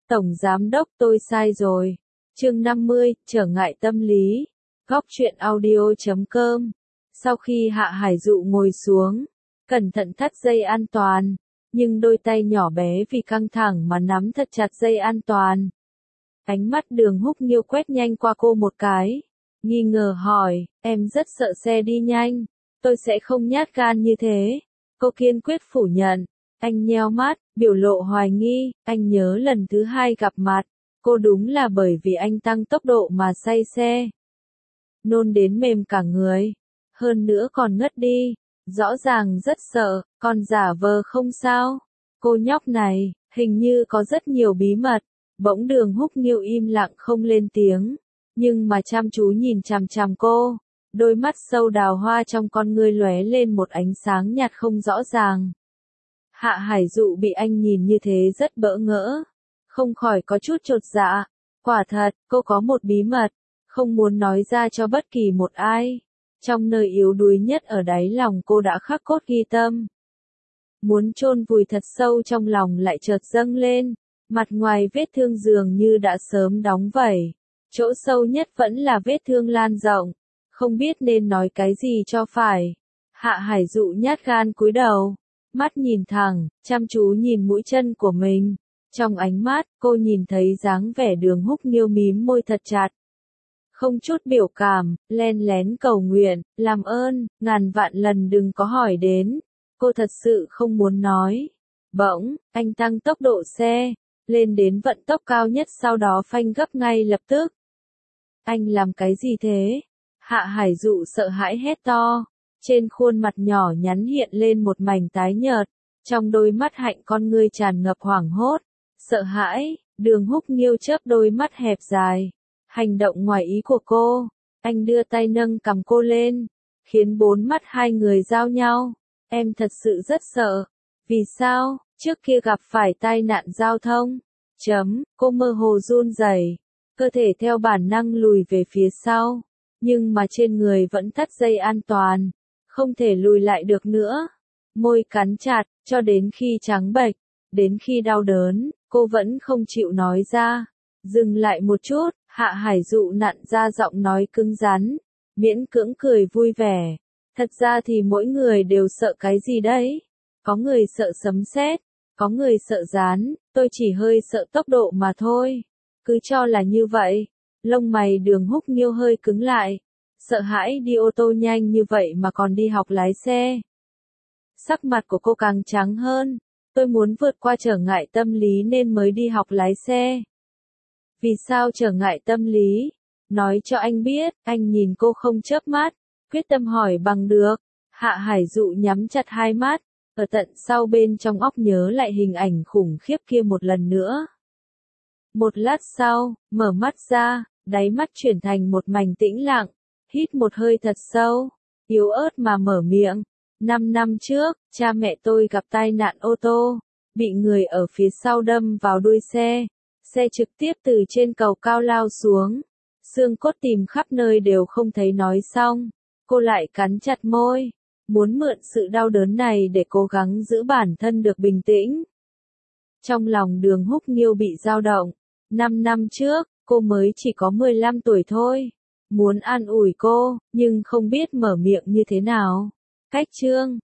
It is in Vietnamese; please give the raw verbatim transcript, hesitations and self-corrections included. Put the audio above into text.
Tổng Giám đốc tôi sai rồi. Chương năm mươi, trở ngại tâm lý. Góc truyện audio chấm com. Sau khi Hạ Hải Dụ ngồi xuống, cẩn thận thắt dây an toàn, nhưng đôi tay nhỏ bé vì căng thẳng mà nắm thật chặt dây an toàn. Ánh mắt Đường Húc Nghiêu quét nhanh qua cô một cái, nghi ngờ hỏi, em rất sợ xe đi nhanh, tôi sẽ không nhát gan như thế. Cô kiên quyết phủ nhận. Anh nheo mắt, biểu lộ hoài nghi, anh nhớ lần thứ hai gặp mặt, cô đúng là bởi vì anh tăng tốc độ mà say xe. Nôn đến mềm cả người, hơn nữa còn ngất đi, rõ ràng rất sợ, còn giả vờ không sao. Cô nhóc này, hình như có rất nhiều bí mật. Bỗng Đường Húc Nghiêu im lặng không lên tiếng, nhưng mà chăm chú nhìn chằm chằm cô, đôi mắt sâu đào hoa trong con ngươi lóe lên một ánh sáng nhạt không rõ ràng. Hạ Hải Dụ bị anh nhìn như thế rất bỡ ngỡ, không khỏi có chút chột dạ. Quả thật, cô có một bí mật, không muốn nói ra cho bất kỳ một ai. Trong nơi yếu đuối nhất ở đáy lòng cô đã khắc cốt ghi tâm. Muốn chôn vùi thật sâu trong lòng lại chợt dâng lên, mặt ngoài vết thương dường như đã sớm đóng vảy. Chỗ sâu nhất vẫn là vết thương lan rộng, không biết nên nói cái gì cho phải. Hạ Hải Dụ nhát gan cúi đầu, mắt nhìn thẳng, chăm chú nhìn mũi chân của mình. Trong ánh mắt, cô nhìn thấy dáng vẻ Đường Húc Nghiêu mím môi thật chặt. Không chút biểu cảm, len lén cầu nguyện, làm ơn, ngàn vạn lần đừng có hỏi đến. Cô thật sự không muốn nói. Bỗng, anh tăng tốc độ xe, lên đến vận tốc cao nhất sau đó phanh gấp ngay lập tức. Anh làm cái gì thế? Hạ Hải Dụ sợ hãi hét to. Trên khuôn mặt nhỏ nhắn hiện lên một mảnh tái nhợt, trong đôi mắt hạnh con ngươi tràn ngập hoảng hốt, sợ hãi. Đường Húc Nghiêu chớp đôi mắt hẹp dài. Hành động ngoài ý của cô, anh đưa tay nâng cầm cô lên, khiến bốn mắt hai người giao nhau. Em thật sự rất sợ. Vì sao? Trước kia gặp phải tai nạn giao thông. Chấm, cô mơ hồ run rẩy, cơ thể theo bản năng lùi về phía sau, nhưng mà trên người vẫn thắt dây an toàn, không thể lùi lại được nữa. Môi cắn chặt, cho đến khi trắng bệch, đến khi đau đớn, cô vẫn không chịu nói ra. Dừng lại một chút, Hạ Hải Dụ nặn ra giọng nói cứng rắn, miễn cưỡng cười vui vẻ. Thật ra thì mỗi người đều sợ cái gì đấy? Có người sợ sấm sét, có người sợ gián, tôi chỉ hơi sợ tốc độ mà thôi. Cứ cho là như vậy. Lông mày Đường Húc Nghiêu hơi cứng lại. Sợ hãi đi ô tô nhanh như vậy mà còn đi học lái xe. Sắc mặt của cô càng trắng hơn. Tôi muốn vượt qua trở ngại tâm lý nên mới đi học lái xe. Vì sao trở ngại tâm lý? Nói cho anh biết. Anh nhìn cô không chớp mắt, quyết tâm hỏi bằng được. Hạ Hải Dụ nhắm chặt hai mắt, ở tận sau bên trong óc nhớ lại hình ảnh khủng khiếp kia một lần nữa. Một lát sau, mở mắt ra, đáy mắt chuyển thành một mảnh tĩnh lặng, hít một hơi thật sâu, yếu ớt mà mở miệng. Năm năm trước, cha mẹ tôi gặp tai nạn ô tô, bị người ở phía sau đâm vào đuôi xe, xe trực tiếp từ trên cầu cao lao xuống, xương cốt tìm khắp nơi đều không thấy. Nói xong, cô lại cắn chặt môi, muốn mượn sự đau đớn này để cố gắng giữ bản thân được bình tĩnh. Trong lòng Đường Húc Nghiêu bị dao động. Năm năm trước, cô mới chỉ có mười lăm tuổi thôi. Muốn an ủi cô, nhưng không biết mở miệng như thế nào. Cách chương